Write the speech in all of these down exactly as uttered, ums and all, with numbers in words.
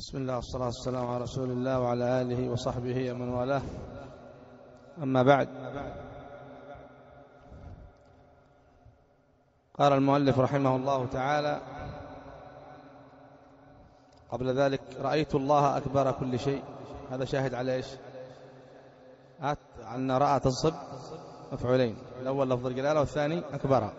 بسم الله والصلاة والسلام على رسول الله وعلى آله وصحبه ومن والاه. أما بعد، قال المؤلف رحمه الله تعالى قبل ذلك: رأيت الله أكبر كل شيء. هذا شاهد على إيش؟ أن رأى تنصب مفعولين، الأول لفظ الجلالة والثاني أكبر.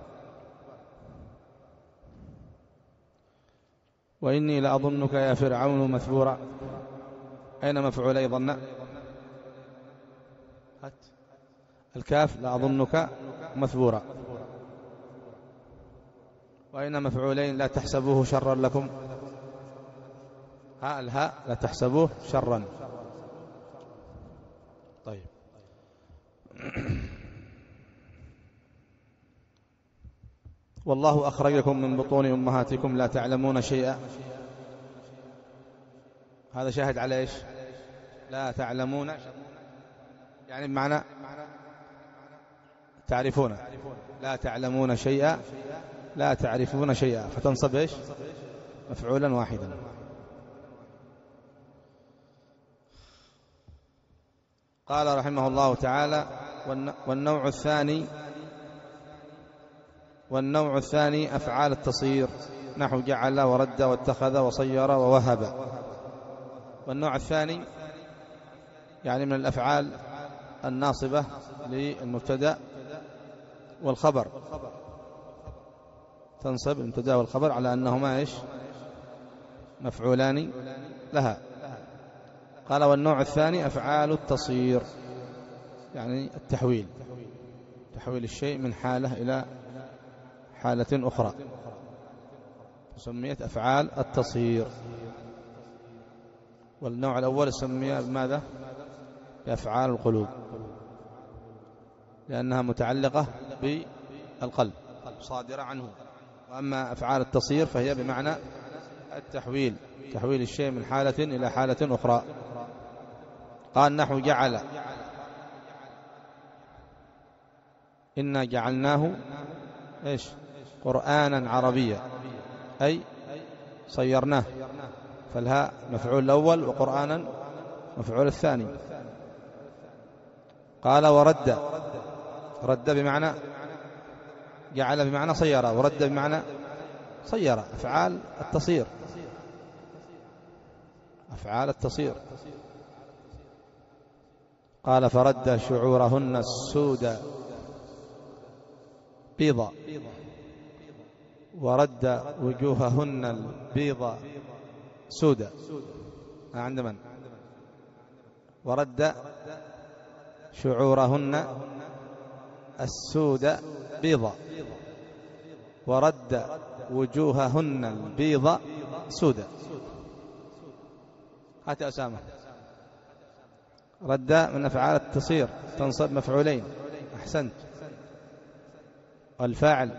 وإني لأظنك يا فرعون مثبورا. أين مفعولي ظن؟ الكاف لأظنك مثبورا. وأين مفعولين لا تحسبوه شرا لكم؟ ها الهاء لا تحسبوه شرا. طيب. والله أخرجكم من بطون أمهاتكم لا تعلمون شيئا. هذا شاهد على إيش؟ لا تعلمون، يعني بمعنى تعرفون. لا تعلمون شيئا، لا تعرفون شيئا، فتنصب إيش؟ مفعولا واحدا. قال رحمه الله تعالى: والنوع الثاني والنوع الثاني أفعال التصير، نحو جعل ورد واتخذ وصير ووهب. والنوع الثاني يعني من الأفعال الناصبة للمبتدأ والخبر، تنصب المبتدأ والخبر على أنهما إيش؟ مفعولان لها. قال: والنوع الثاني أفعال التصير، يعني التحويل، تحويل الشيء من حالة إلى حالة أخرى، سميت أفعال التصير. والنوع الأول سمي بماذا؟ بأفعال القلوب، لأنها متعلقة بالقلب، صادرة عنه. وأما أفعال التصير فهي بمعنى التحويل، تحويل الشيء من حالة إلى حالة أخرى. قال: نحو جعل، إنا جعلناه إيش؟ قرآنا عربيا، أي صيرناه، فالهاء مفعول الأول وقرآنا مفعول الثاني. قال: ورد، رد بمعنى جعل بمعنى صير، ورد بمعنى صير، أفعال التصير، أفعال التصير. قال: فرد شعورهن السود بيضا، ورد وجوههن البيض سودا. عند من؟ ورد شعورهن السود بيضا، ورد وجوههن البيض سودا. هات أسامة. رد من أفعال التصير، تنصب مفعولين. أحسنت. والفاعل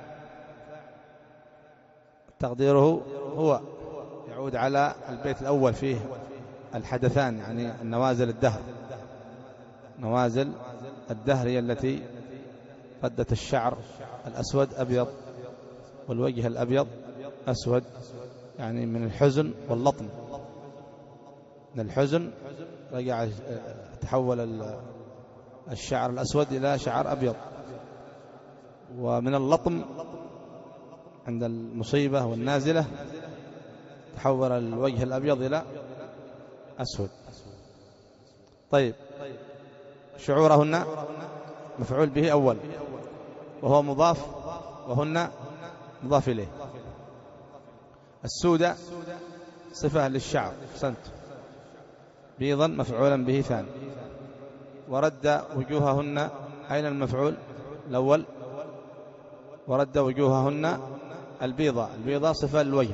تقديره هو، يعود على البيت الأول فيه الحدثان، يعني النوازل الدهر. نوازل الدهر هي التي ردت الشعر الأسود أبيض، والوجه الأبيض أسود، يعني من الحزن واللطم. من الحزن رجع تحول الشعر الأسود إلى شعر أبيض، ومن اللطم عند المصيبة والنازلة تحول الوجه الأبيض إلى أسود. طيب، شعورهن مفعول به أول وهو مضاف، وهن مضاف إليه. السودة صفة للشعر، أحسنت. بيضا مفعولا به ثاني. ورد وجوههن، أين المفعول الأول؟ ورد وجوههن البيضة، البيضة صفة للوجه.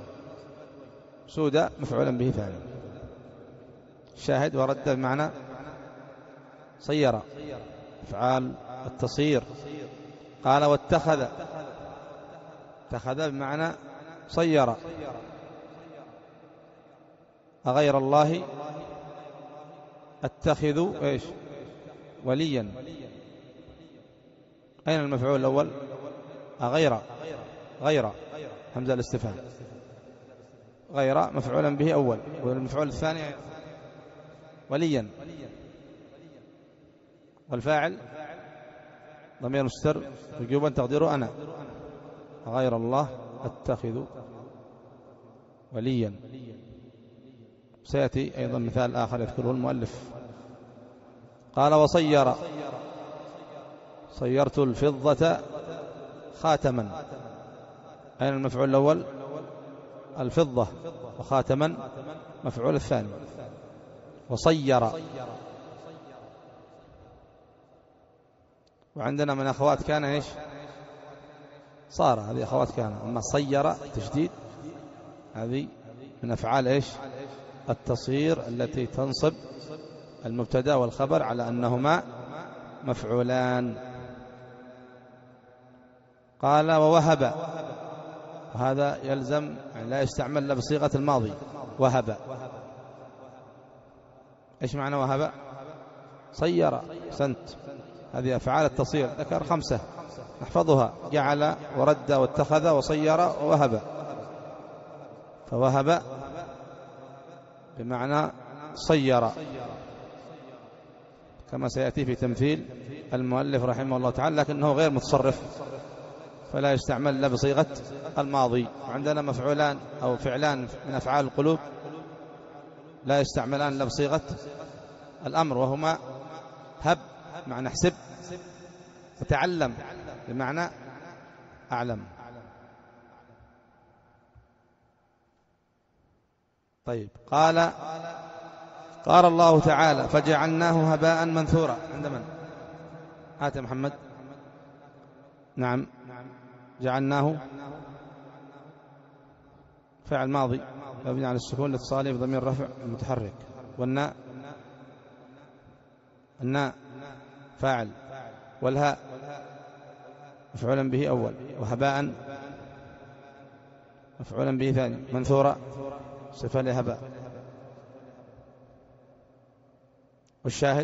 سودة مفعولا به ثاني. شاهد: ورد بمعنى صير، أفعال التصير. قال: واتخذ، اتخذ بمعنى صير. أغير الله اتخذ إيش؟ وليا. أين المفعول الأول؟ أغير، غير همزة الاستفهام. غير مفعولا به أول. والمفعول الثاني وليا. والفاعل ضمير مستتر وجوبا تقديره أنا. غير الله أتخذ وليا. سيأتي أيضا مثال آخر يذكره المؤلف. قال وصير صيرت الفضة خاتما. أين المفعول الأول؟ الفضة. وخاتما مفعول الثاني. وصير. وعندنا من أخوات كان إيش؟ صار. هذه أخوات كان. أما صير تشديد هذه من أفعال إيش؟ التصير التي تنصب المبتدا والخبر على أنهما مفعولان. قال ووهب. وهذا يلزم يعني لا يستعمل إلا بصيغة الماضي. وهب. إيش معنى وهب؟ صير. سنت. هذه أفعال التصير ذكر خمسة نحفظها: جعل ورد واتخذ وصير ووهب. فوهب بمعنى صير، كما سيأتي في تمثيل المؤلف رحمه الله تعالى، لكنه غير متصرف فلا يستعمل إلا بصيغة الماضي. وعندنا مفعولان أو فعلان من أفعال القلوب لا يستعملان إلا بصيغة الأمر، وهما هب معنى احسب، وتعلم بمعنى أعلم. طيب. قال قال الله تعالى فجعلناه هباء منثورا. عند من؟ هات يا محمد. نعم. جعلناه فعل ماضي مبني على السكون لاتصاله بضمير رفع المتحرك. والناء الناء فاعل. والهاء مفعولا به أول. وهباء مفعولا به ثاني. منثورا صفة لهباء. والشاهد.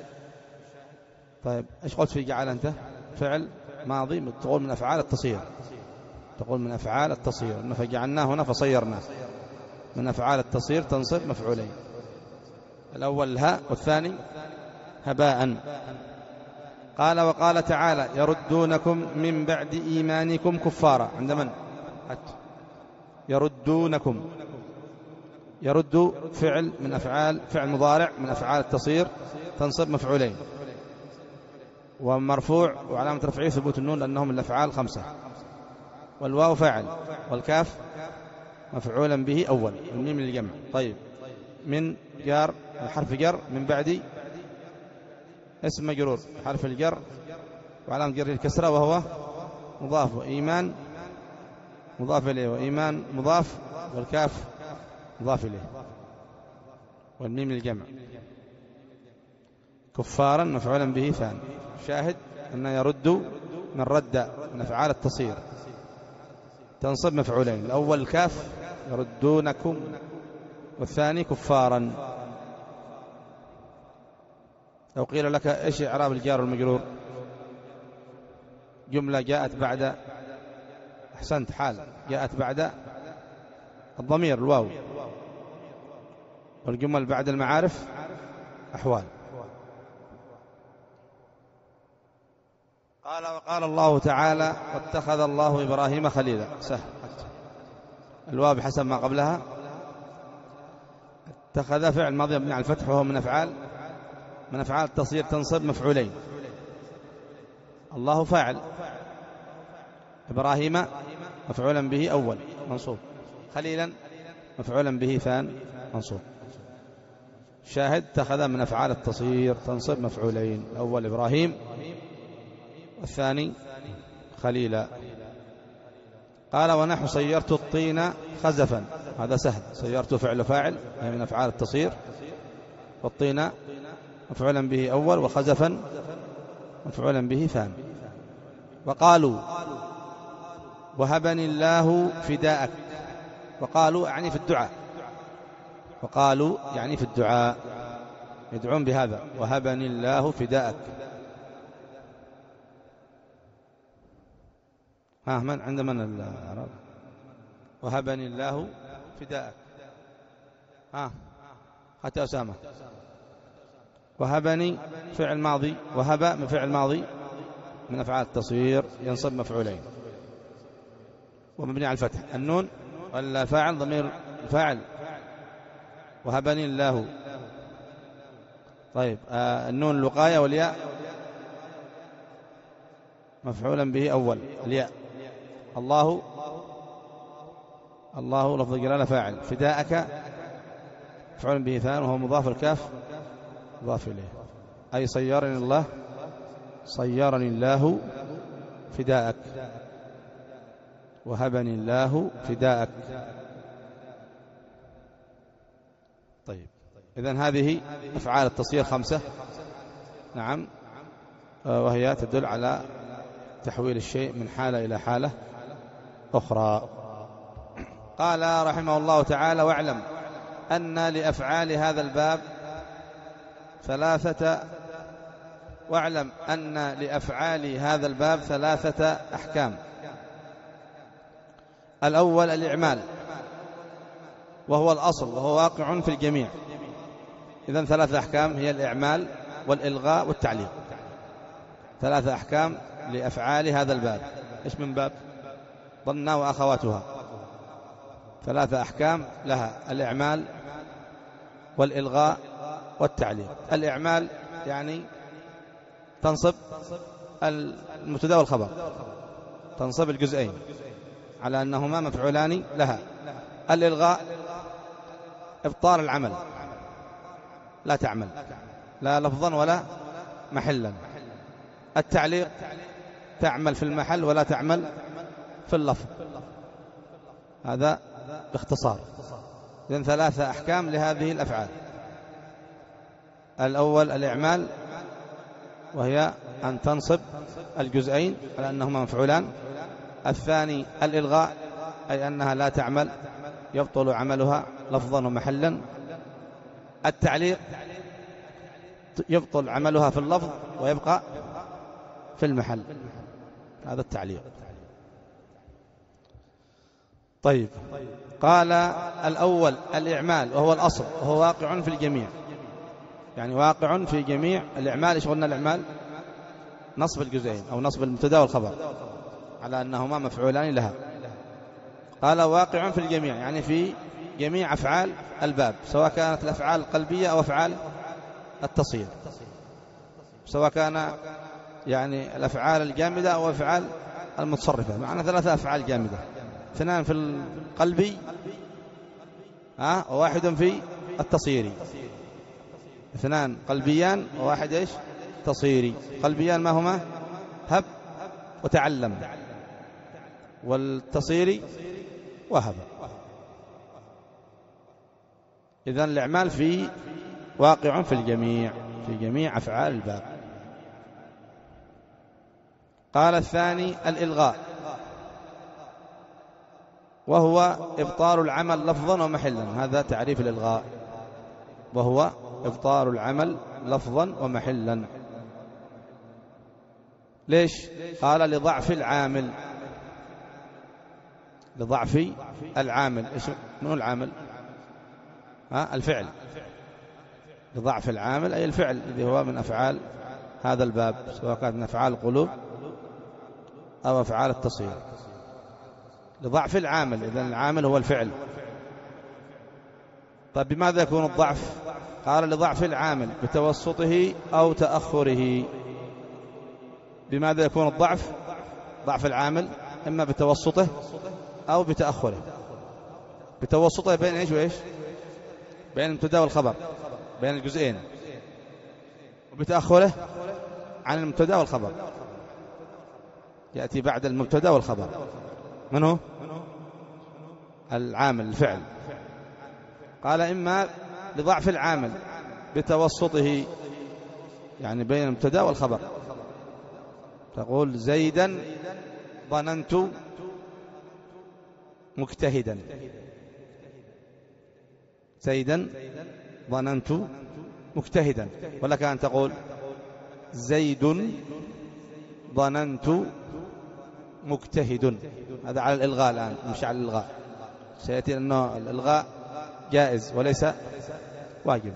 طيب ايش قلت في جعل أنت؟ فعل ماضي تقول من أفعال التصير، تقول من أفعال التصير. فجعلناه هنا فصيرناه من أفعال التصير تنصب مفعولين، الأول الهاء والثاني هباء. قال وقال تعالى يردونكم من بعد إيمانكم كفارا. عند من؟ يردونكم. يرد فعل من أفعال فعل مضارع من أفعال التصير تنصب مفعولين، ومرفوع وعلامة رفعه ثبوت النون لأنهم من الأفعال خمسة. والواو فاعل. والكاف مفعولا به أول. والميم للجمع. طيب. من جار حرف جر من بعد اسم مجرور حرف الجر وعلامة جره الكسرة وهو مضاف. وإيمان مضاف إليه. وإيمان مضاف. والكاف مضاف إليه. والميم للجمع. كفارا مفعولا به ثاني. شاهد أن يرد من رد من أفعال التصير تنصب مفعولين، الأول الكاف يردونكم، والثاني كفارا. لو قيل لك إيش إعراب الجار والمجرور؟ جملة جاءت بعد أحسنت حال جاءت بعد الضمير الواو، والجمل بعد المعارف أحوال. قال وقال الله تعالى واتخذ الله إبراهيم خليلا. سهل. الواو بحسب ما قبلها. اتخذ فعل ماضي مبني على الفتح وهو من أفعال من أفعال التصير تنصب مفعولين. الله فاعل. إبراهيم مفعولا به أول منصوب. خليلا مفعولا به ثان منصوب. شاهد اتخذ من أفعال التصير تنصب مفعولين، الأول إبراهيم والثاني خليلا. قال ونحو صيرت الطين خزفا. هذا سهل. صيرت فعل فاعل يعني من أفعال التصير، والطين مفعولا به أول، وخزفا مفعولا به ثاني. وقالوا وهبني الله فداءك. وقالوا يعني في الدعاء. وقالوا يعني في الدعاء يدعون بهذا وهبني الله فداءك. ها من عند من العرب؟ وهبني الله فداءك. ها حتى أسامة. وهبني فعل ماضي، وهب من فعل ماضي من أفعال التصوير ينصب مفعولين ومبني على الفتح. النون والفاعل ضمير الفاعل، وهبني الله. طيب آه النون الوقاية والياء مفعولا به أول الياء. الله، الله لفظ الجلالة فاعل. فداءك مفعول به ثاني وهو مضاف، الكاف مضاف إليه. أي صيرني الله، صيرني الله فداءك، وهبني الله فداءك. طيب إذن هذه أفعال التصير خمسة. نعم، وهي تدل على تحويل الشيء من حالة إلى حالة أخرى. قال رحمه الله تعالى: واعلم أن لأفعال هذا الباب ثلاثة واعلم أن لأفعال هذا الباب ثلاثة أحكام. الأول الإعمال، وهو الأصل وهو واقع في الجميع. إذن ثلاثة أحكام هي الإعمال والإلغاء والتعليق. ثلاثة أحكام لأفعال هذا الباب. إيش من باب؟ ظن وأخواتها. ثلاثة أحكام لها: الإعمال والإلغاء والتعليق. الإعمال يعني تنصب المبتدا والخبر، تنصب الجزئين على أنهما مفعولان لها. الإلغاء إبطال العمل، لا تعمل لا لفظا ولا محلا. التعليق تعمل في المحل ولا تعمل في اللفظ. هذا باختصار. إذن ثلاثة أحكام لهذه الأفعال. الأول الإعمال، وهي أن تنصب الجزئين على أنهما مفعولان. الثاني الإلغاء، أي أنها لا تعمل، يبطل عملها لفظا ومحلا. التعليق يبطل عملها في اللفظ ويبقى في المحل. هذا التعليق. طيب، قال الأول الإعمال وهو الأصل وهو واقع في الجميع، يعني واقع في جميع. الإعمال إيش قلنا؟ الإعمال نصب الجزئين أو نصب المبتدا والخبر على أنهما مفعولان لها. قال واقع في الجميع، يعني في جميع أفعال الباب، سواء كانت الأفعال القلبية أو أفعال التصير، سواء كان يعني الأفعال الجامدة أو أفعال المتصرفة. معنا ثلاثة أفعال جامدة: اثنان في القلبي ها وواحد في التصيري. اثنان قلبيان وواحد ايش؟ تصيري. قلبيان ما هما؟ هب وتعلم. والتصيري وهب. إذن الإعمال في واقع في الجميع، في جميع أفعال الباب. قال الثاني الإلغاء، وهو إبطال العمل لفظا ومحلا. هذا تعريف الإلغاء، وهو إبطال العمل لفظا ومحلا. ليش؟ قال لضعف العامل. لضعف العامل. إيش من العامل؟ ها الفعل. لضعف العامل أي الفعل الذي هو من أفعال هذا الباب، سواء كان من أفعال القلوب أو أفعال التصير. لضعف العامل. إذن العامل هو الفعل. طيب بماذا يكون الضعف؟ قال لضعف العامل بتوسطه أو تأخره. بماذا يكون الضعف؟ ضعف العامل إما بتوسطه أو بتأخره. بتوسطه بين إيش وإيش؟ بين المبتدا والخبر، بين الجزئين. وبتأخره عن المبتدا والخبر، يأتي بعد المبتدا والخبر. من هو؟ العامل الفعل. قال إما لضعف العامل بتوسطه، يعني بين المبتدا والخبر. تقول زيدا ظننت مجتهدا. زيدا ظننت مجتهدا. ولك أن تقول زيد ظننت مجتهد. هذا على الإلغاء الآن، مش على الإلغاء. سيأتي أنه الإلغاء جائز وليس واجب.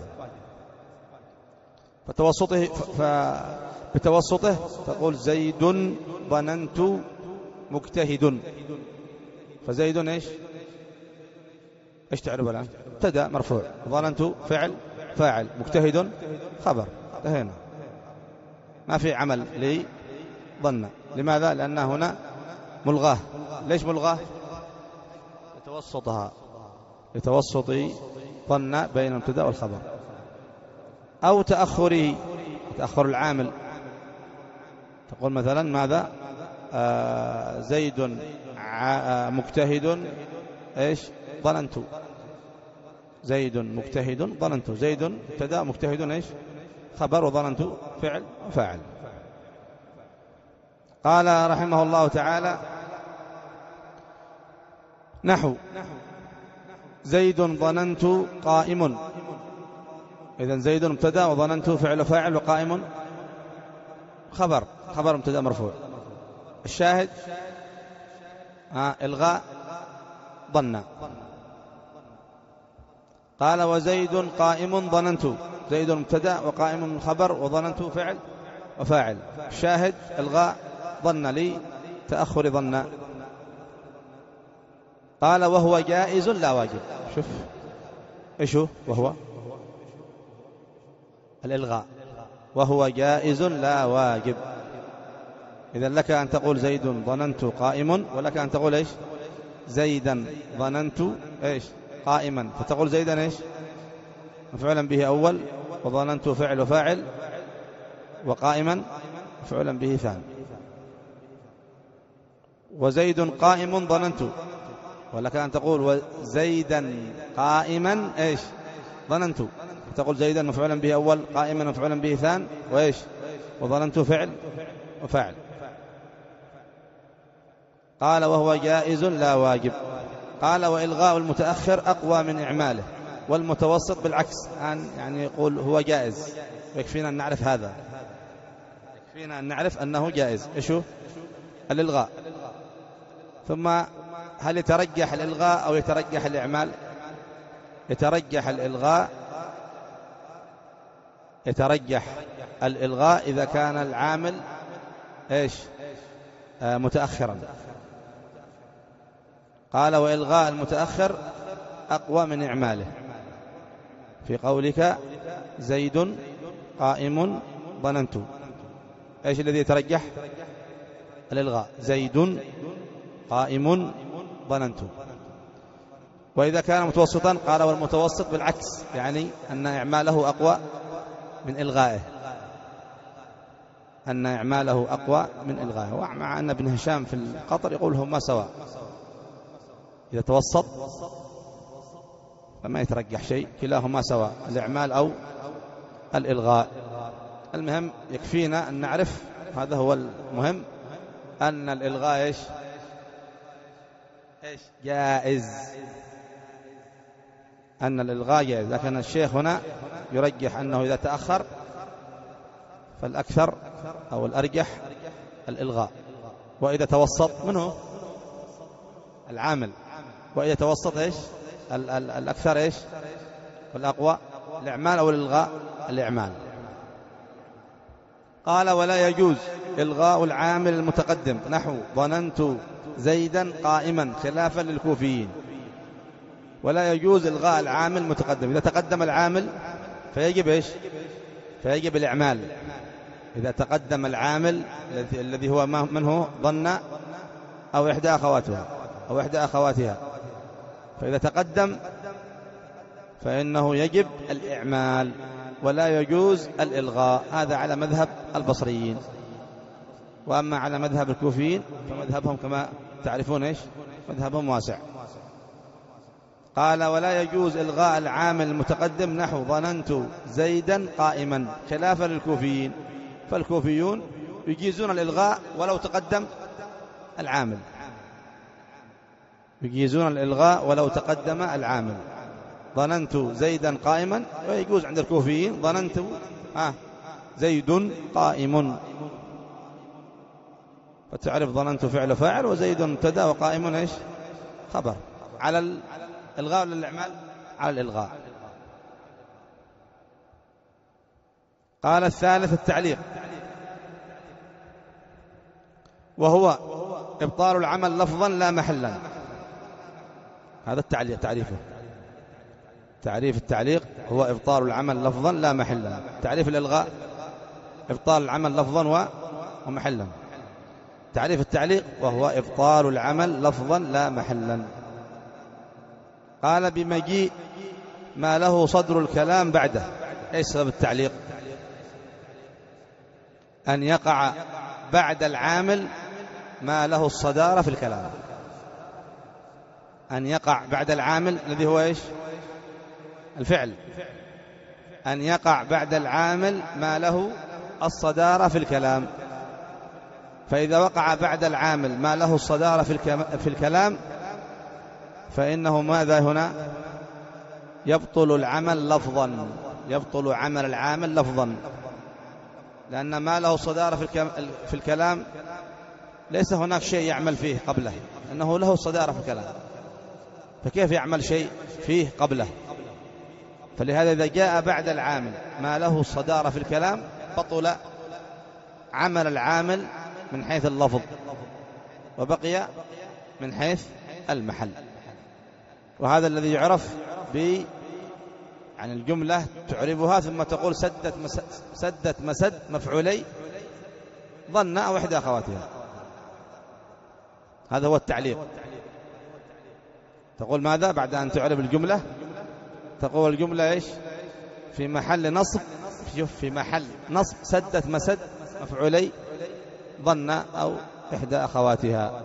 فتوسطه ف... بتوسطه تقول زيد ظننت مجتهد. فزيد ايش ايش تعرف الآن؟ ابتدأ مرفوع، ظننت فعل فاعل، مجتهد خبر، انتهينا، ما في عمل لي ظن. لماذا؟ لأن هنا ملغاه. ليش ملغاه؟ لتوسطها، لتوسط ظن بين المبتدا والخبر، أو تأخره، تأخر العامل. تقول مثلا ماذا؟ آه زيد آه مجتهد ايش ظننت، زيد مجتهد ظننت، زيد مبتدا مجتهد ايش خبر، وظننت فعل وفاعل. قال رحمه الله تعالى نحو زيد ظننت قائم. إذن زيد مبتدا وظننت فعل وفاعل وقائم خبر، خبر مبتدا مرفوع. الشاهد آه إلغاء ظن. قال وزيد قائم ظننت، زيد مبتدا وقائم خبر وظننت فعل وفاعل. الشاهد إلغاء ظن لي تأخر ظن. قال وهو جائز لا واجب. شوف ايش هو وهو الإلغاء، وهو جائز لا واجب. إذن لك أن تقول زيد ظننت قائم، ولك أن تقول إيش زيدا ظننت إيش قائما، فتقول زيدا إيش مفعولا به أول، وظننت فعل وفاعل، وقائما مفعولا به ثاني. وزيد قائم ظننت، ولك أن تقول زيدا قائما إيش ظننت، تقول زيدا مفعولا به أول، قائما مفعولا به ثان، وإيش وظننت فعل وفاعل. قال وهو جائز لا واجب. قال وإلغاء المتأخر أقوى من إعماله، والمتوسط بالعكس، أن يعني يقول هو جائز، يكفينا أن نعرف هذا، يكفينا أن نعرف أنه جائز. إيش هو الإلغاء؟ ثم هل يترجح الإلغاء أو يترجح الإعمال؟ يترجح الإلغاء، يترجح الإلغاء إذا كان العامل إيش آه متأخرا. قال وإلغاء المتأخر أقوى من إعماله، في قولك زيد قائم ظننت، إيش الذي يترجح؟ الإلغاء، زيد قائم ظننت. وإذا كان متوسطا قال والمتوسط بالعكس، يعني أن إعماله أقوى من إلغائه، أن إعماله أقوى من إلغائه. مع أن ابن هشام في القطر يقول هما سواء، إذا توسط فما يترجح شيء، كلاهما سواء، الإعمال أو الإلغاء. المهم يكفينا أن نعرف، هذا هو المهم، أن الإلغاء إيش إيش جائز، أن الإلغاء جائز. لكن الشيخ هنا يرجح أنه إذا تأخر فالأكثر أو الأرجح الإلغاء، وإذا توسط منه العامل، وإذا توسط إيش ال ال الأكثر إيش والأقوى الإعمال أو الإلغاء الإعمال. قال ولا يجوز إلغاء العامل المتقدم، نحو ظننت زيدا قائما، خلافا للكوفيين. ولا يجوز إلغاء العامل المتقدم، إذا تقدم العامل فيجب إيش فيجب الإعمال. إذا تقدم العامل الذي هو من هو ظن أو إحدى أخواتها أو إحدى أخواتها، فإذا تقدم فإنه يجب الإعمال، ولا يجوز الإلغاء. هذا على مذهب البصريين. وأما على مذهب الكوفيين فمذهبهم كما تعرفون إيش مذهبهم واسع. قال ولا يجوز إلغاء العامل المتقدم، نحو ظننت زيدا قائما، خلافا للكوفيين. فالكوفيون يجيزون الإلغاء ولو تقدم العامل، يجيزون الإلغاء ولو تقدم العامل. ظننت زيدا قائما، ويجوز عند الكوفيين ظننت آه زيد قائم، فتعرف ظننت فعل فاعل، وزيد مبتدا وقائم ايش خبر. على الإلغاء ولا الإعمال؟ على الإلغاء. قال الثالث التعليق، وهو إبطال العمل لفظا لا محلا. هذا التعليق تعريفه. تعريف التعليق هو إبطال العمل لفظا لا محلا. تعريف الإلغاء إبطال العمل لفظا ومحلا. تعريف التعليق وهو إبطال العمل لفظا لا محلا. قال بمجيء ما له صدر الكلام بعده. ايش سبب التعليق؟ أن يقع بعد العامل ما له الصدارة في الكلام. أن يقع بعد العامل الذي هو ايش؟ الفعل. أن يقع بعد العامل ما له الصدارة في الكلام. فإذا وقع بعد العامل ما له الصدارة في الكلام فإنه ماذا هنا؟ يبطل العمل لفظا. يبطل عمل العامل لفظا، لأن ما له صدارة في الكلام ليس هناك شيء يعمل فيه قبله، أنه له صدارة في الكلام، فكيف يعمل شيء فيه قبله؟ فلهذا إذا جاء بعد العامل ما له الصدارة في الكلام بطل عمل العامل من حيث اللفظ وبقي من حيث المحل. وهذا الذي يعرف ب عن الجملة تعربها ثم تقول سدت مسد, سدت مسد مفعولي ظن أو إحدى أخواتها. هذا هو التعليق. تقول ماذا بعد أن تعرب الجملة؟ تقول الجملة إيش؟ في محل نصب. شوف، في محل نصب سدت مسد مفعولي ظن أو إحدى أخواتها.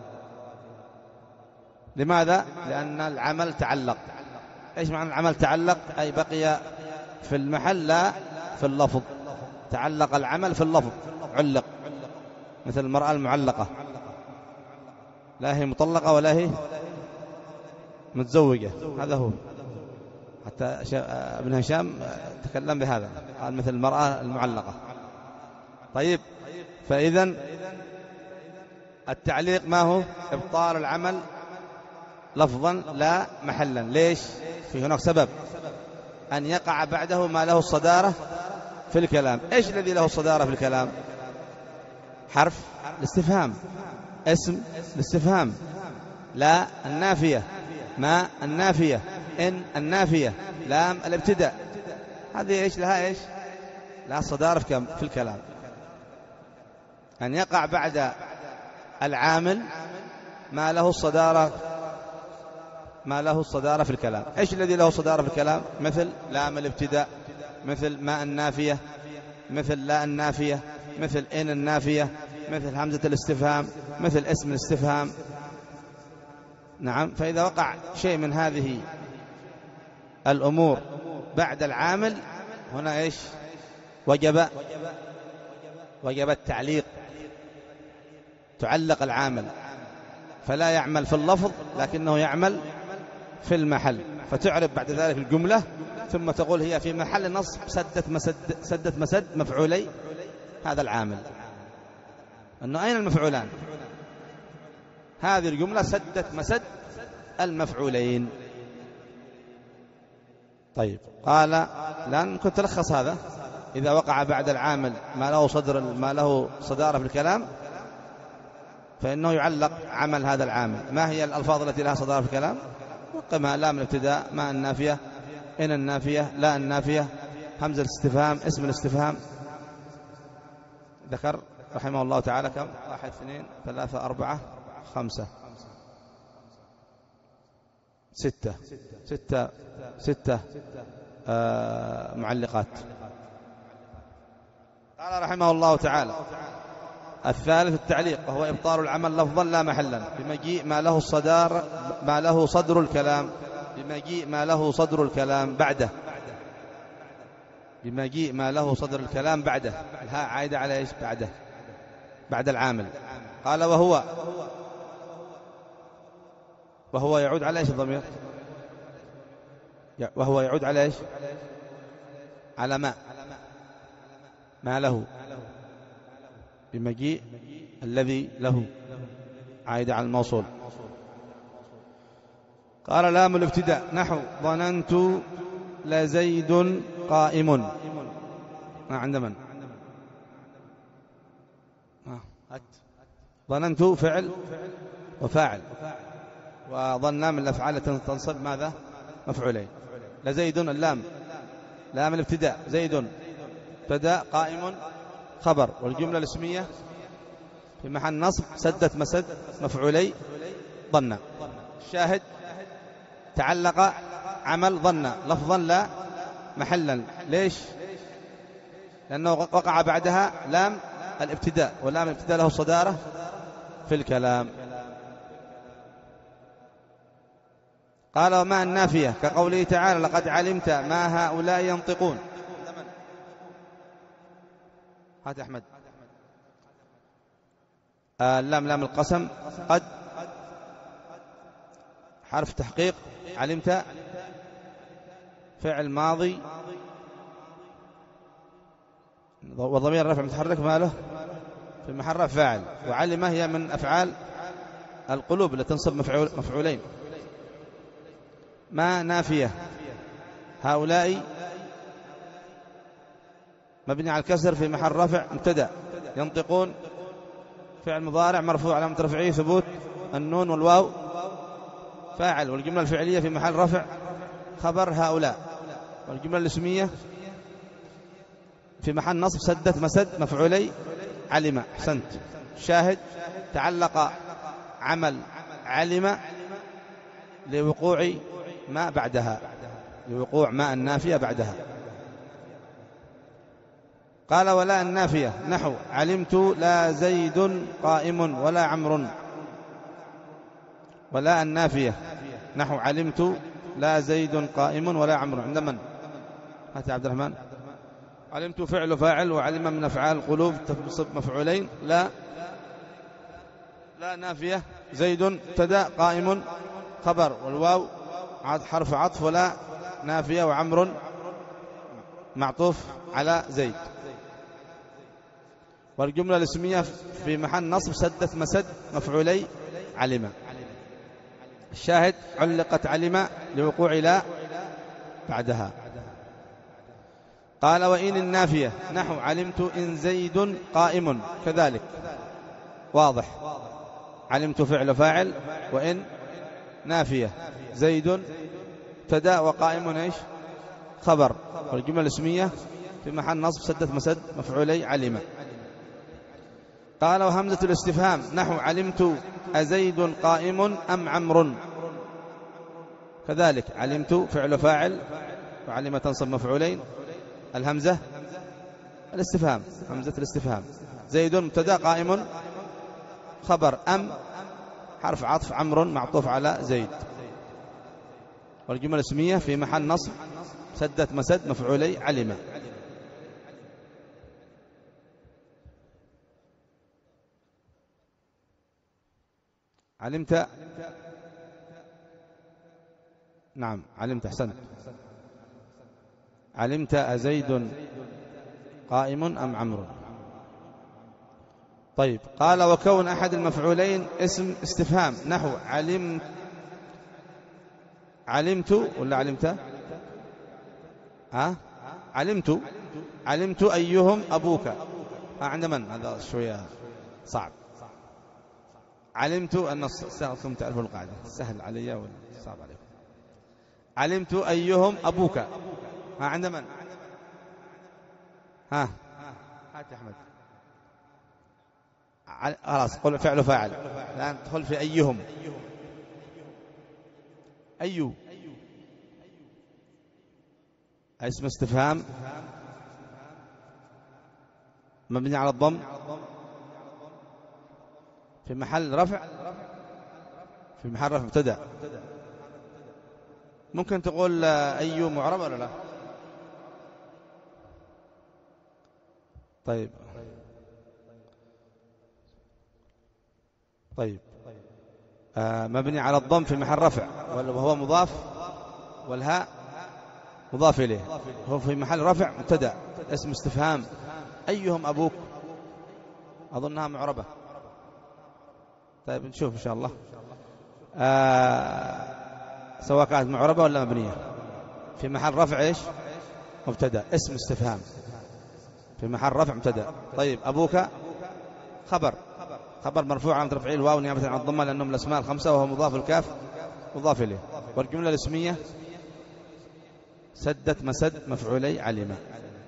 لماذا؟ لأن العمل تعلق. إيش معنى العمل تعلق؟ أي بقي في المحل لا في اللفظ. تعلق العمل في اللفظ، علق، مثل المرأة المعلقة، لا هي مطلقة ولا هي متزوجة. هذا هو. حتى ابن هشام تكلم بهذا، قال مثل المرأة المعلقة. طيب، فإذن التعليق ما هو؟ إبطال العمل لفظا لا محلا. ليش؟ في هناك سبب، أن يقع بعده ما له الصدارة في الكلام. إيش الذي له الصدارة في الكلام؟ حرف الاستفهام، اسم الاستفهام، لا النافية، ما النافية، إن النافية، لام الابتداء. هذه إيش لها؟ إيش لها الصدارة في الكلام. أن يقع بعد العامل ما له الصدارة ما له الصدارة في الكلام. إيش الذي له صدارة في الكلام؟ مثل لام الابتداء، مثل ما النافية، مثل لا النافية، مثل إن النافية، مثل همزة الاستفهام، مثل اسم الاستفهام. نعم. فإذا وقع شيء من هذه الأمور بعد العامل هنا إيش؟ وجب وجب التعليق. تعلق العامل فلا يعمل في اللفظ لكنه يعمل في المحل. فتعرب بعد ذلك الجملة ثم تقول هي في محل نصب سدت مسد سدت مسد مفعولي هذا العامل. أنه أين المفعولان؟ هذه الجملة سدت مسد المفعولين. طيب، قال لأن كنت تلخص هذا. إذا وقع بعد العامل ما له صدر ما له صدارة في الكلام فإنه يعلق عمل هذا العامل. ما هي الألفاظ التي لها صدارة في الكلام؟ وقمها لام الابتداء، ما النافية، إن النافية، لا النافية، همزة الاستفهام، اسم الاستفهام. ذكر رحمه الله تعالى كم؟ واحد اثنين ثلاثة أربعة خمسة ستة ستة ستة آه معلقات. قال رحمه الله تعالى الثالث التعليق، وهو إبطال العمل لفظا لا محلا بمجيء ما له الصدار ما له صدر الكلام بمجيء ما له صدر الكلام بعده. بمجيء ما له صدر الكلام بعده. الهاء عايدة على إيش؟ بعده، بعد العامل. قال وهو وهو يعود على إيش الضمير؟ وهو يعود على إيش؟ على ما ما له، بمجيء الذي له، عايد على الموصول. قال لام الابتداء نحو ظننت لزيد قائم. ما عند من؟ ظننت فعل وفاعل، وظن من الأفعال التي تنصب ماذا؟ مفعولين. لزيد اللام لام الابتداء، زيد ابتداء قائم خبر، والجملة الاسمية في محل نصب سدت مسد مفعولي ظن. الشاهد تعلق عمل ظن لفظا لا محلا. ليش؟ لأنه وقع بعدها لام الابتداء، ولام الابتداء له صدارة في الكلام. قال وما النافية كقوله تعالى لقد علمت ما هؤلاء ينطقون. هات أحمد. آه اللام لام القسم، قد حرف تحقيق، علمت فعل ماضي وضمير رفع متحرك ماله في محل رفع فاعل، وعلم هي من أفعال القلوب التي تنصب مفعول مفعولين. ما نافية هؤلاء مبني على الكسر في محل رفع مبتدأ، ينطقون فعل مضارع مرفوع علامة رفعه ثبوت النون والواو فاعل، والجملة الفعلية في محل رفع خبر هؤلاء، والجملة الاسمية في محل نصب سدت مسد مفعولي علم. أحسنت. شاهد تعلق عمل علم لوقوع ما بعدها، لوقوع ما النافية بعدها. قال ولا النافية نحو علمت لا زيد قائم ولا عمرو. ولا النافية نحو علمت لا زيد قائم ولا عمرو عند من؟ هات عبد الرحمن. علمت فعل فاعل، وعلم من أفعال القلوب تنصب مفعولين. لا لا نافية زيد ابتدأ قائم خبر، والواو حرف عطف، ولا نافية، وعمر معطوف على زيد، والجملة الاسمية في محل نصب سدت مسد مفعولي علم. الشاهد علقت علم لوقوع لا بعدها. قال وإن النافية نحو علمت إن زيد قائم، كذلك واضح، علمت فعل فاعل، وإن نافية زيد ابتدأ وقائم ايش خبر، والجملة الاسمية في محل نصب سدت مسد مفعولي علم. قال وهمزة الاستفهام نحو علمت أزيد قائم أم عمرو، كذلك علمت فعل فاعل، وعلم تنصب مفعولين، الهمزة الاستفهام همزة الاستفهام، زيد مبتدا قائم خبر، أم حرف عطف، عمرو معطوف على زيد، والجملة الاسمية في محل نصب سدت مسد مفعولي علم. علمت نعم علمت أحسنت. علمت أزيد قائم أم عمرو. طيب قال وكون أحد المفعولين اسم استفهام نحو علمت علمت ولا علمت ها علمت علمت أيهم أبوك. عند من هذا شوية صعب. علمت أن السهل تعرفوا القاعدة، سهل علي ولا صعب عليكم. علمت أيهم أبوك. ها عند من؟ ها هات يا أحمد. خلاص قل فعل فاعل، الآن تدخل في أيهم. أيو اسم استفهام مبني على الضم في محل رفع في محل رفع ابتدأ. ممكن تقول أيو معرب ولا لا؟ طيب طيب آه مبني على الضم في محل رفع، وهو مضاف، والهاء مضاف إليه، هو في محل رفع مبتدأ اسم استفهام. أيهم أبوك أظنها معربة. طيب نشوف إن شاء الله. آه سواء كانت معربة ولا مبنية. في محل رفع إيش؟ مبتدأ، اسم استفهام في محل رفع مبتدأ. طيب أبوك خبر، خبر مرفوع علامة رفعه الواو نيابة عن الضمة لأنهم الأسماء الخمسة وهو مضاف الكاف مضاف إليه. والجملة الاسمية سدت مسد مفعولي علم.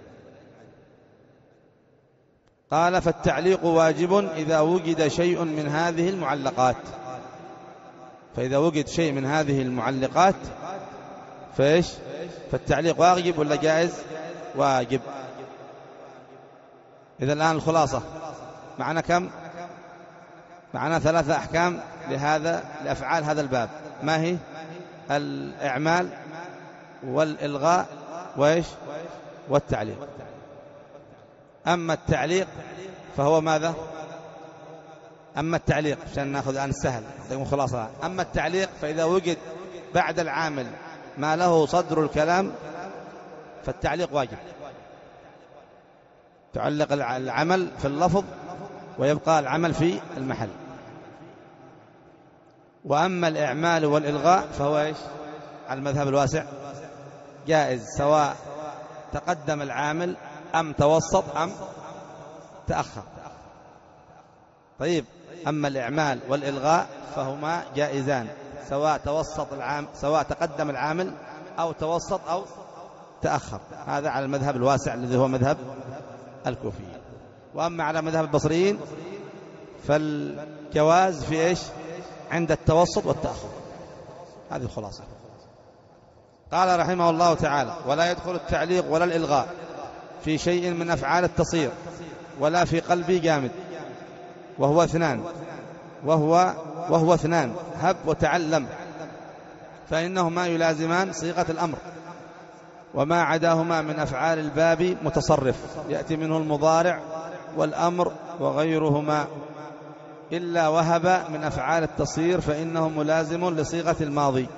قال فالتعليق واجب إذا وجد شيء من هذه المعلقات. فإذا وجد شيء من هذه المعلقات فإيش؟ فالتعليق واجب ولا جائز؟ واجب. إذا الآن الخلاصة معنا كم؟ معنا ثلاثة أحكام لهذا لأفعال هذا الباب. ما هي؟ الإعمال والإلغاء وإيش؟ والتعليق. أما التعليق فهو ماذا؟ أما التعليق عشان نأخذ الآن السهل نعطيكم خلاصة. أما التعليق فإذا وجد بعد العامل ما له صدر الكلام فالتعليق واجب. تعلق العمل في اللفظ ويبقى العمل في المحل. وأما الإعمال والإلغاء فهو إيش؟ على المذهب الواسع جائز سواء تقدم العامل أم توسط أم تأخر. طيب أما الإعمال والإلغاء فهما جائزان سواء توسط العامل سواء تقدم العامل أو توسط أو تأخر. هذا على المذهب الواسع الذي هو مذهب الكوفيين. وأما على مذهب البصريين فالجواز في إيش؟ عند التوسط والتأخر. هذه الخلاصة. قال رحمه الله تعالى ولا يدخل التعليق ولا الإلغاء في شيء من أفعال التصير ولا في قلبي جامد وهو اثنان وهو وهو اثنان هب وتعلم فإنهما يلازمان صيغة الأمر وما عداهما من أفعال الباب متصرف يأتي منه المضارع والأمر وغيرهما إلا وهب من أفعال التصير فإنه ملازم لصيغة الماضي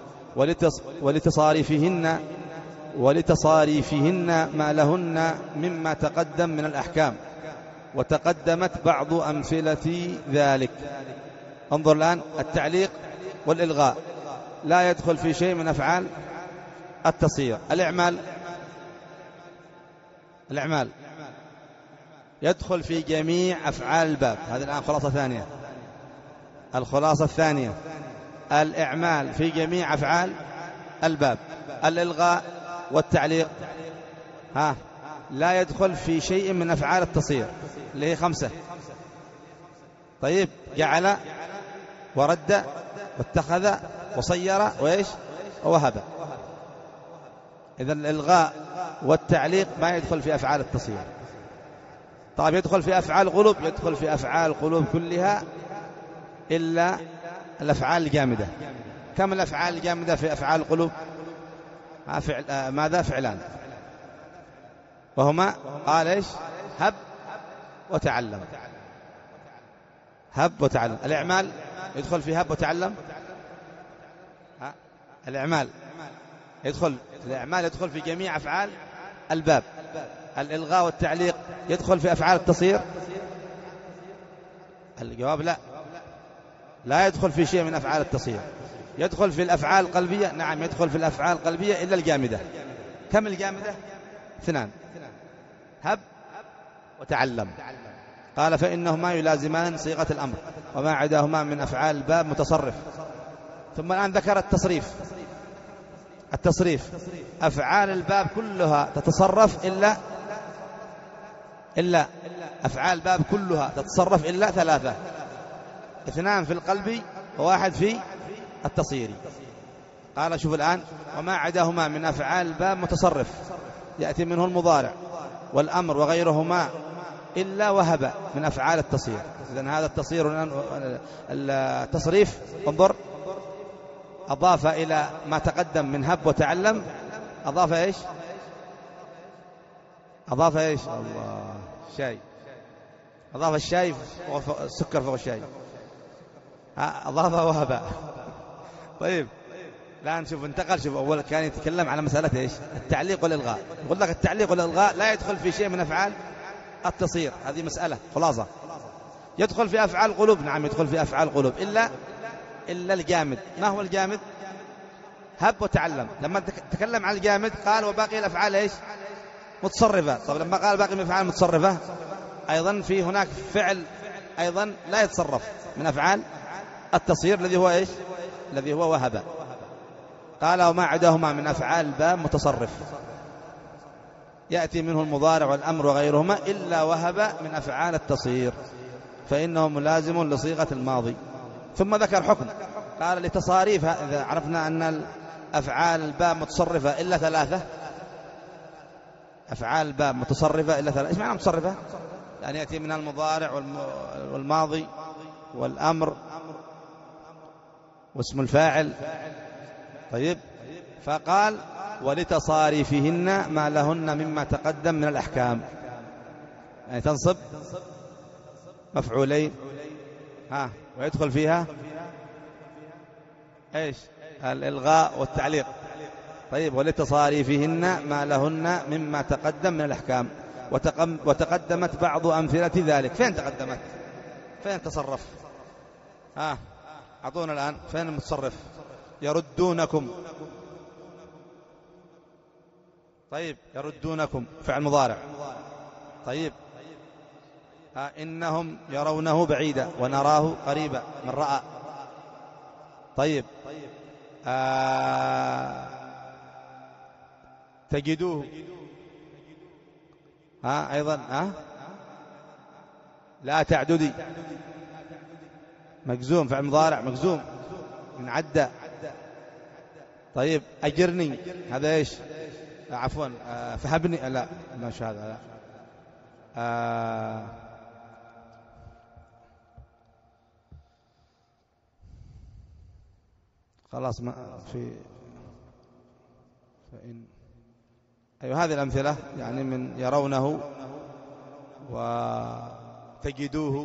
ولتصاريفهن ولتصاريفهن ما لهن مما تقدم من الأحكام وتقدمت بعض أمثلة ذلك. انظر الآن التعليق والإلغاء لا يدخل في شيء من أفعال التصير. الإعمال الإعمال يدخل في جميع أفعال الباب. هذه الآن خلاصة ثانية. الخلاصة الثانية الإعمال في جميع أفعال الباب. الإلغاء والتعليق ها لا يدخل في شيء من أفعال التصير اللي هي خمسة. طيب جعل ورد واتخذ وصير وإيش ووهب. إذن الإلغاء والتعليق ما يدخل في أفعال التصير. طيب يدخل في أفعال القلوب يدخل في أفعال القلوب كلها إلا الأفعال الجامدة. كم الأفعال الجامدة في أفعال القلوب؟ فعل آه ماذا؟ فعلان وهما قال إيش؟ هب وتعلم. هب وتعلم. الإعمال يدخل في هب وتعلم. ها؟ الإعمال يدخل الإعمال يدخل في جميع أفعال الباب. الإلغاء والتعليق يدخل في أفعال التصير. الجواب لا لا يدخل في شيء من أفعال التصير. يدخل في الأفعال القلبية. نعم يدخل في الأفعال القلبية إلا الجامدة. كم الجامدة؟ اثنان هب وتعلم. قال فإنهما يلازمان صيغة الأمر وما عداهما من أفعال الباب متصرف. ثم الآن ذكر التصريف. التصريف أفعال الباب كلها تتصرف إلا إلا أفعال الباب كلها تتصرف إلا ثلاثة. اثنان في القلب وواحد في التصيري. قال شوف الآن وما عداهما من أفعال الباب متصرف يأتي منه المضارع والأمر وغيرهما إلا وهب من أفعال التصير. إذن هذا التصير التصريف انظر أضاف إلى ما تقدم من هب وتعلم أضاف إيش؟ أضاف إيش؟ الله شاي. أضاف الشاي السكر فوق الشاي. أضاف وهب. طيب الآن شوف انتقل. شوف أول كان يتكلم على مسألة إيش؟ التعليق والإلغاء. يقول لك التعليق والإلغاء لا يدخل في شيء من أفعال التصير. هذه مسألة خلاصة. يدخل في أفعال القلوب. نعم يدخل في أفعال القلوب إلا إلا الجامد. ما هو الجامد؟ هب وتعلم. لما تكلم عن الجامد قال وباقي الأفعال إيش؟ متصرفة. طب لما قال باقي الأفعال متصرفة أيضا في هناك فعل أيضا لا يتصرف من أفعال التصير الذي هو إيش؟ الذي هو وهب. قال وما عداهما من أفعال الباب متصرف يأتي منه المضارع والأمر وغيرهما إلا وهب من أفعال التصير فإنه ملازم لصيغة الماضي. ثم ذكر حكم قال لتصاريفها. إذا عرفنا أن أفعال الباب متصرفة إلا ثلاثة، أفعال الباب متصرفة إلا ثلاثة. إيش معنى متصرفة؟ يعني يأتي منها المضارع والماضي والأمر واسم الفاعل. طيب فقال ولتصاريفهن ما لهن مما تقدم من الأحكام، يعني تنصب مفعولين ها ويدخل فيها ايش؟ الإلغاء والتعليق. طيب ولتصاريفهن ما لهن مما تقدم من الأحكام. وتقدمت بعض أمثلة ذلك. فين تقدمت؟ فين تصرف؟ ها أعطونا الآن فين المتصرف؟ يردونكم. طيب يردونكم فعل مضارع. طيب آه إنهم يرونه بعيدا ونراه قريبا من رأى. طيب آه تجدوه ها أيضا ها لا تعددي مجزوم فعل مضارع مجزوم من عدى. طيب أجرني هذا إيش؟ عفوا آه فهبني لا مش هذا لا آه خلاص ما في فإن أيوة هذه الأمثلة يعني من يرونه وتجدوه.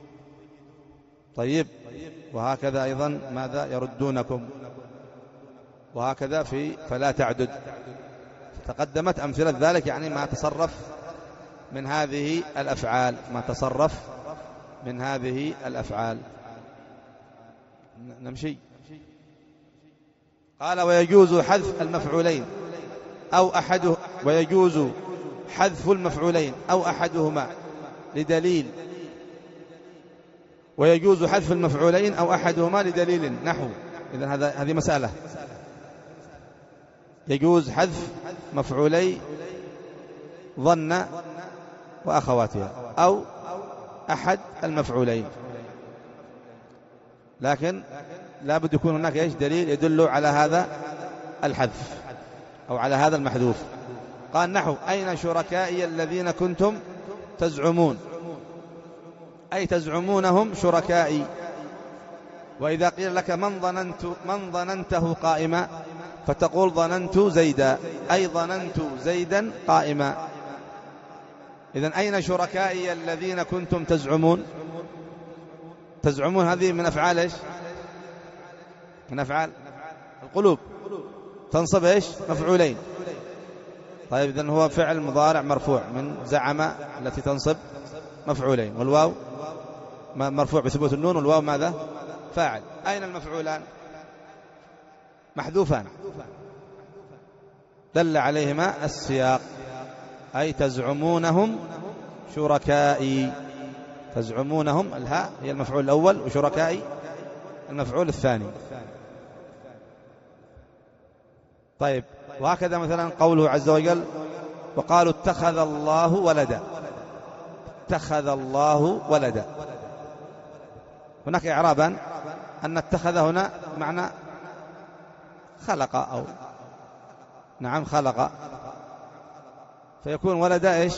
طيب وهكذا أيضا ماذا؟ يردونكم. وهكذا في فلا تعدد. تقدمت أمثلة ذلك يعني ما تصرف من هذه الأفعال، ما تصرف من هذه الأفعال. نمشي. قال ويجوز حذف المفعولين أو أحده ويجوز حذف المفعولين أو أحدهما لدليل. ويجوز حذف المفعولين أو أحدهما لدليل نحو. إذن هذا هذه مسألة. يجوز حذف مفعولي ظن وأخواتها أو أحد المفعولين، لكن لا بد يكون هناك إيش؟ دليل يدل على هذا الحذف أو على هذا المحذوف. قال نحو أين شركائي الذين كنتم تزعمون، أي تزعمونهم شركائي. وإذا قيل لك من ظننت من ظننته قائما فتقول ظننت زيدا، أي ظننت زيدا قائما. إذن أين شركائي الذين كنتم تزعمون؟ تزعمون هذه من أفعال إيش؟ من أفعال القلوب، تنصب إيش؟ مفعولين. طيب إذن هو فعل مضارع مرفوع من زعم التي تنصب مفعولين، والواو مرفوع بثبوت النون، والواو ماذا؟ فاعل. أين المفعولان؟ محذوفان دل عليهما السياق، أي تزعمونهم شركائي. تزعمونهم الهاء هي المفعول الأول وشركائي المفعول الثاني. طيب وهكذا مثلا قوله عز وجل وقالوا اتخذ الله ولدا. اتخذ الله ولدا. هناك إعرابان أن اتخذ هنا معنى خلق أو نعم خلق، فيكون ولد إيش؟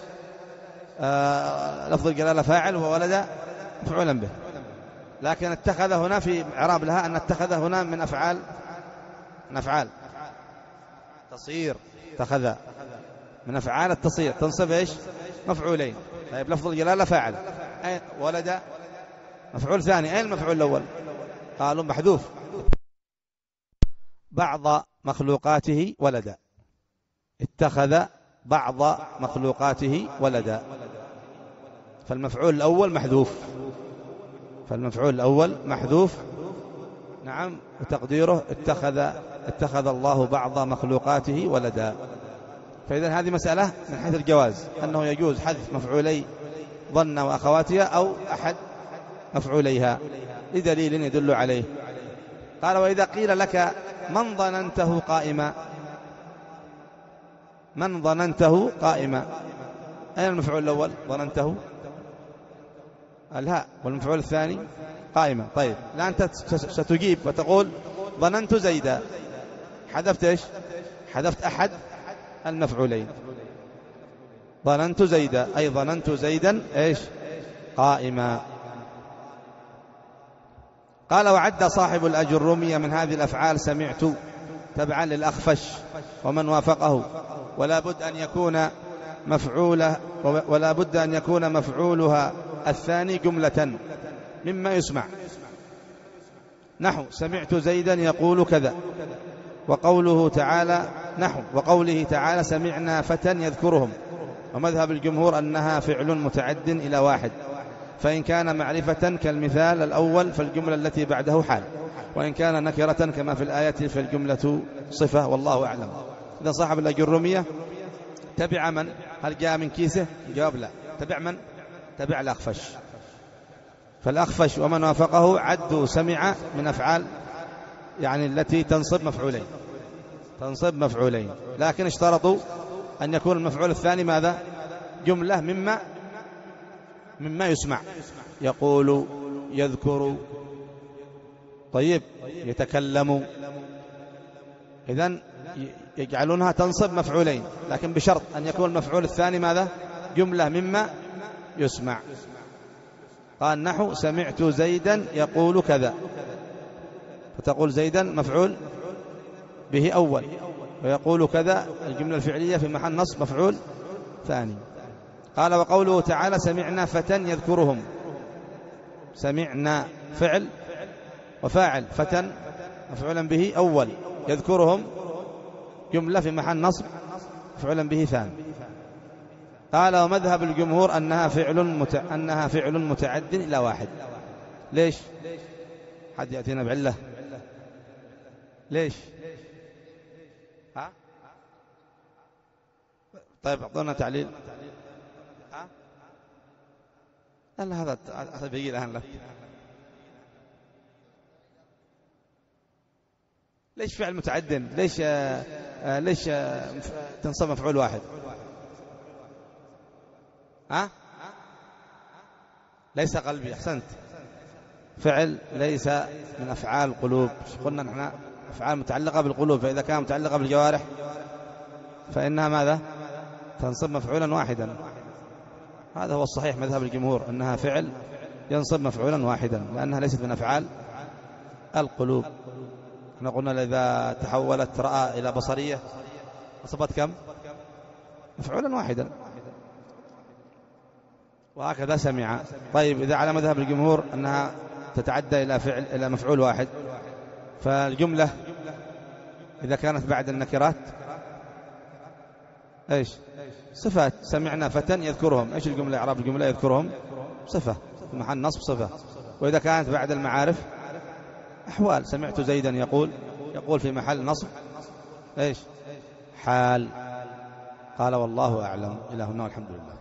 آه لفظ الجلالة فاعل وولد مفعولا به. لكن اتخذ هنا في إعراب لها أن اتخذ هنا من أفعال من أفعال تصير. اتخذ من أفعال التصير تنصب إيش؟ مفعولين. طيب لفظ الجلالة فاعل، ولد مفعول ثاني. أين المفعول الأول؟ قالوا محذوف. بعض مخلوقاته ولدا. اتخذ بعض مخلوقاته ولدا، فالمفعول الأول محذوف. فالمفعول الأول محذوف نعم، وتقديره اتخذ اتخذ الله بعض مخلوقاته ولدا. فإذا هذه مسألة من حيث الجواز، أنه يجوز حذف مفعولي ظن وأخواتها أو أحد مفعوليها لدليل يدل عليه. قال: وإذا قيل لك من ظننته قائما، من ظننته قائما، أين المفعول الأول؟ ظننته الهاء، والمفعول الثاني قائما. طيب، الآن أنت ستجيب وتقول ظننت زيدا، حذفت إيش؟ حذفت أحد المفعولين. ظننت زيدا أي ظننت زيدا إيش؟ قائما. قال: وعد صاحب الأجرمية من هذه الأفعال سمعت تبعا للأخفش ومن وافقه، ولا بد أن يكون مفعوله ولا بد أن يكون مفعولها الثاني جملة مما يسمع، نحو سمعت زيدا يقول كذا، وقوله تعالى نحو وقوله تعالى سمعنا فتى يذكرهم. ومذهب الجمهور أنها فعل متعد إلى واحد، فإن كان معرفة كالمثال الأول فالجملة التي بعده حال، وإن كان نكرة كما في الآية فالجملة صفة، والله أعلم. إذا صاحب الأجرمية تبع من؟ هل جاء من كيسه؟ جواب لا. تبع من؟ تبع الأخفش. فالأخفش ومن وافقه عدوا سمع من أفعال يعني التي تنصب مفعولين، تنصب مفعولين، لكن اشترطوا أن يكون المفعول الثاني ماذا؟ جملة مما مما يسمع، يقول، يذكر، طيب، يتكلم. إذن يجعلونها تنصب مفعولين، لكن بشرط أن يكون المفعول الثاني ماذا؟ جملة مما يسمع. قال نحو سمعت زيدا يقول كذا، فتقول زيدا مفعول به أول، ويقول كذا الجملة الفعلية في محل نصب مفعول ثاني. قال: وقوله تعالى سمعنا فتى يذكرهم، سمعنا فعل وفاعل، فتى مفعولا به أول، يذكرهم جملة في محل نصب مفعولا به ثاني. قال: ومذهب الجمهور أنها فعل مت... أنها فعل متعد إلى واحد. ليش؟ حد يأتينا بعلة؟ ليش؟ ها؟ طيب، أعطونا تعليل. ها؟ لا، هذا هذا بيجي الآن لك. ليش فعل متعد؟ ليش آه آه ليش آه تنصب مفعول واحد؟ ها؟ ليس قلبي. أحسنت. فعل ليس من أفعال القلوب. قلنا نحن أفعال متعلقة بالقلوب، فإذا كان متعلقة بالجوارح فإنها ماذا؟ تنصب مفعولا واحدا. هذا هو الصحيح مذهب الجمهور، أنها فعل ينصب مفعولا واحدا، لأنها ليست من أفعال القلوب. احنا قلنا إذا تحولت رأى إلى بصرية نصبت كم؟ مفعولا واحدا. وهكذا سمع. طيب، إذا على مذهب الجمهور أنها تتعدى إلى فعل إلى مفعول واحد، فالجملة إذا كانت بعد النكرات إيش؟ صفات. سمعنا فتى يذكرهم، إيش الجملة؟ إعراب الجملة يذكرهم صفة في محل نصب صفة. وإذا كانت بعد المعارف أحوال. سمعت زيدا يقول، يقول في محل نصب إيش؟ حال. قال: والله أعلم. إلى هنا والحمد لله.